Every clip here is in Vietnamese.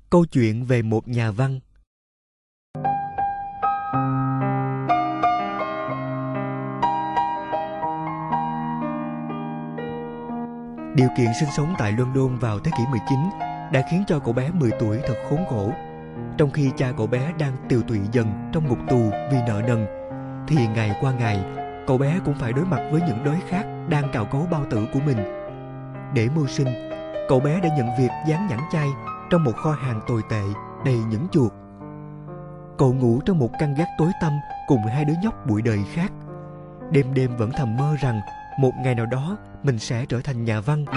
Câu chuyện về một nhà văn. Điều kiện sinh sống tại London vào thế kỷ 19 đã khiến cho cậu bé 10 tuổi thật khốn khổ. Trong khi cha cậu bé đang tiều tụy dần trong ngục tù vì nợ nần, thì ngày qua ngày, cậu bé cũng phải đối mặt với những đói khát đang cào cấu bao tử của mình. Để mưu sinh, cậu bé đã nhận việc dán nhãn chay trong một kho hàng tồi tệ đầy những chuột. Cậu ngủ trong một căn gác tối tăm cùng hai đứa nhóc bụi đời khác. Đêm đêm vẫn thầm mơ rằng một ngày nào đó mình sẽ trở thành nhà văn.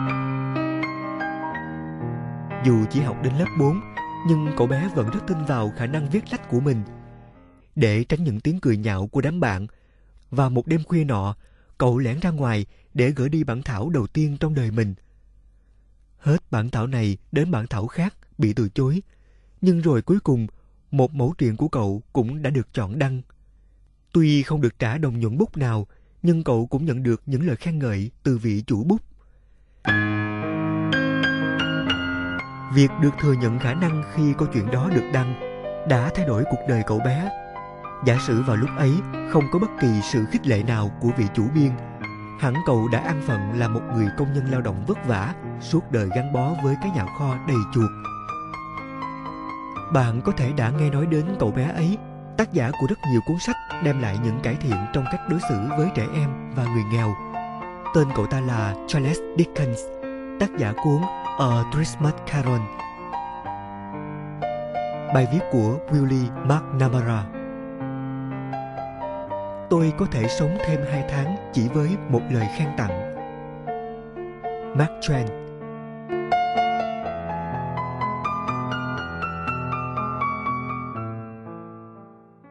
Dù chỉ học đến lớp 4, nhưng cậu bé vẫn rất tin vào khả năng viết lách của mình. Để tránh những tiếng cười nhạo của đám bạn, vào một đêm khuya nọ, cậu lẻn ra ngoài để gửi đi bản thảo đầu tiên trong đời mình. Hết bản thảo này đến bản thảo khác bị từ chối, nhưng rồi cuối cùng một mẩu truyện của cậu cũng đã được chọn đăng. Tuy không được trả đồng nhuận bút nào, nhưng cậu cũng nhận được những lời khen ngợi từ vị chủ bút. Việc được thừa nhận khả năng khi câu chuyện đó được đăng đã thay đổi cuộc đời cậu bé. Giả sử vào lúc ấy không có bất kỳ sự khích lệ nào của vị chủ biên, hẳn cậu đã an phận là một người công nhân lao động vất vả, suốt đời gắn bó với cái nhà kho đầy chuột. Bạn có thể đã nghe nói đến cậu bé ấy, tác giả của rất nhiều cuốn sách đem lại những cải thiện trong cách đối xử với trẻ em và người nghèo. Tên cậu ta là Charles Dickens, tác giả cuốn A Christmas Carol. Bài viết của Willie McNamara. Tôi có thể sống thêm 2 tháng chỉ với một lời khen tặng. Mark Twain.